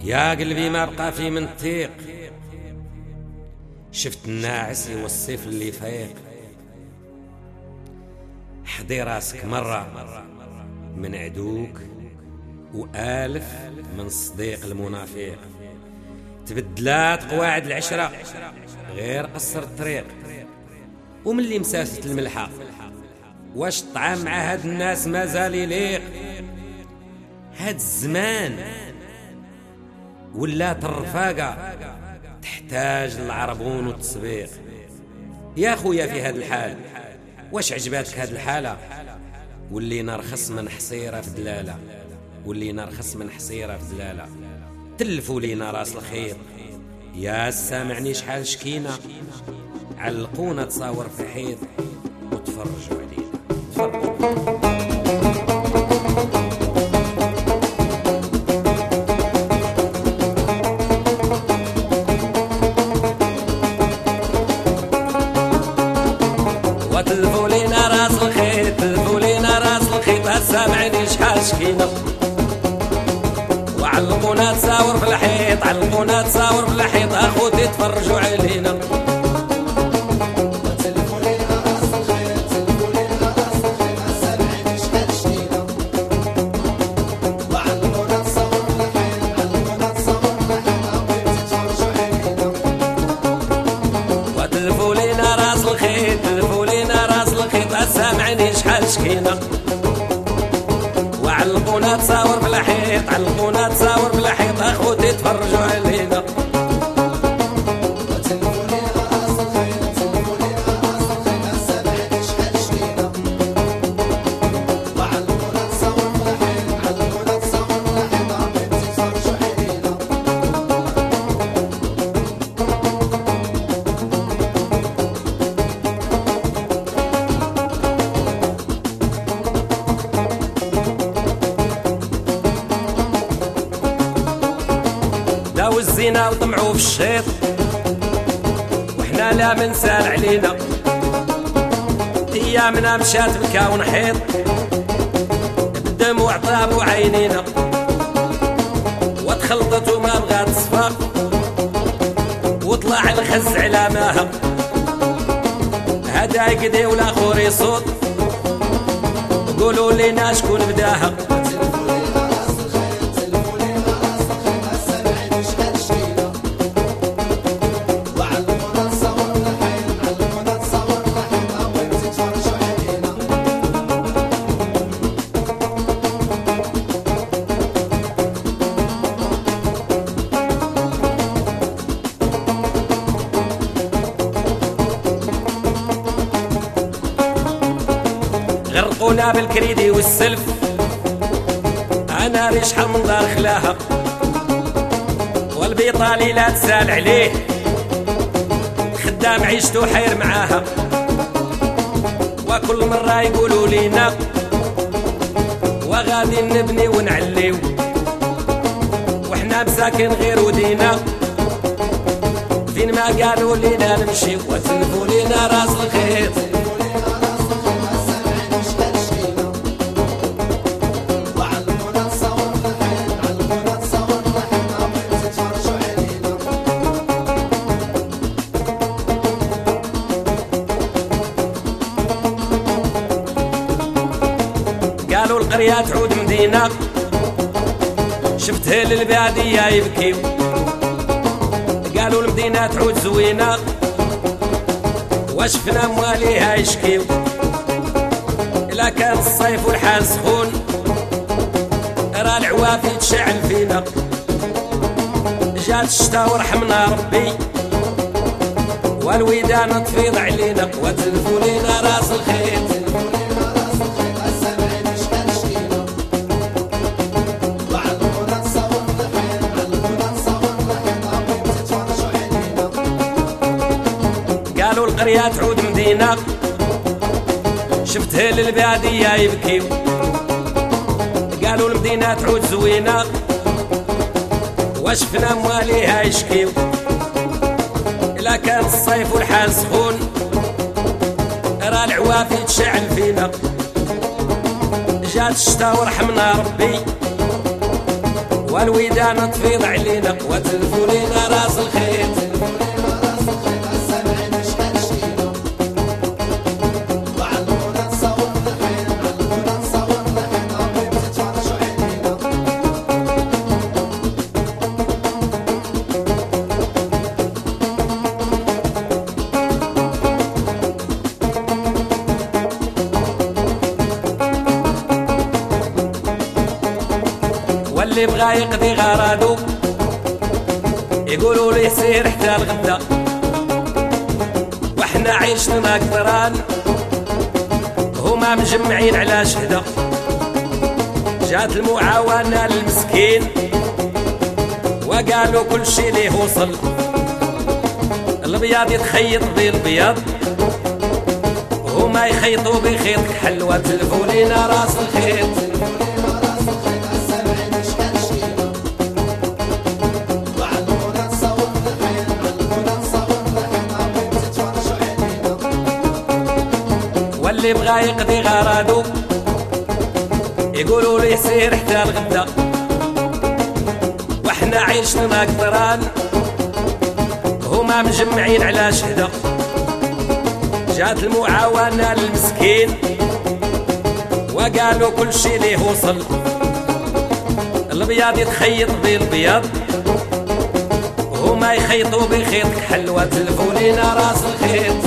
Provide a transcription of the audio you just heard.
يا قلبي ما بقى في منطيق، شفت الناعس والصيف اللي فايق. حضي راسك مرة من عدوك وآلف من صديق المنافق. تبدلات قواعد العشرة غير قصر الطريق، ومن اللي مسافة الملحة واش الطعام مع هاد الناس مازال يليق. هاد الزمان ولات الرفاقة تحتاج للعربون والتسبيق. يا خويا في هاد الحال واش عجباتك هاد الحالة؟ واللي رخص من حصيرة في دلالة، واللي رخص من حصيرة في دلالة. تلفوا لينا راس الخيط يا سامعني شحال شكينا، علقونا تصاور في حيط وتفرجوا علينا. وتلفوا لينا راس الخيط، تلفوا لينا راس الخيط سامعني شحال شكينا، وعلقونا تصاور في الحيط، علقونا تصاور في الحيط اخوتي تفرجوا علينا. وتلفوا لينا راس الخيط، تلفوا لينا راس الخيط سامعني شحال شكينا، وعلقونا تصاور في الحيط، علقونا تصاور في الحيط اخوتي تفرجوا علينا. داو الزينة وطمعوا في الشيط وحنا لا منسال علينا. ايامنا مشات بالكاون حيط بالدموع طابوا عينينا، وتخلطت وما بغات تصفى وطلع الخز على ماها. هدا يقدي ولا خوري صوت قولوا لينا شكون بداها. غرقونا بالكريدي والسلف انا ريش شحال من دار خلاها، والبيطالي لا تسال عليه خدام عيشتو حير معاها. وكل مرة يقولوا لينا وغادي نبني ونعليو، وحنا مساكن غير ودينا فين ما قالوا لينا نمشي. وتلفوا لينا راس الخيط قالوا القرية تعود مدينة، شفتها للبادية يبكيو. قالوا المدينة تعود زوينة وشفنا مواليها يشكيو. إلا كان الصيف والحال سخون راه العوافي تشعل فينا، جات الشتا ورحمنا ربي والويدان تفيض علينا. وتلفوا لينا راس الخيط قالوا القرية تعود مدينة، شفتها للبادية يبكيو. قالوا المدينة تعود زوينة وشفنا مواليها يشكيو. إلا كان الصيف والحال سخون راه العوافي تشعل فينا، جات الشتا ورحمنا ربي والودان تفيض علينا وتلفوا لينا راس الخيط. واللي بغا يقضي غرادو يقولوا ليه سير حتى الغدا، وحنا عيشنا قدران هما مجمعين على شهدة. جات المعاونة للمسكين وقالوا كل شي ليه وصل، الابيض يتخيط بالبيض هما يخيطوا بخيط كحل وتلفوا لينا راس الخيط. واللي بغا يقضي غرادو يقولوا ليه سير حتى الغدا، وحنا عيشنا قدران هما مجمعين على شهدة. جات المعاونة للمسكين وقالوا كل شي ليه وصل، الابيض يتخيط بالبيض هما يخيطوا بخيط كحل وتلفوا لينا راس الخيط.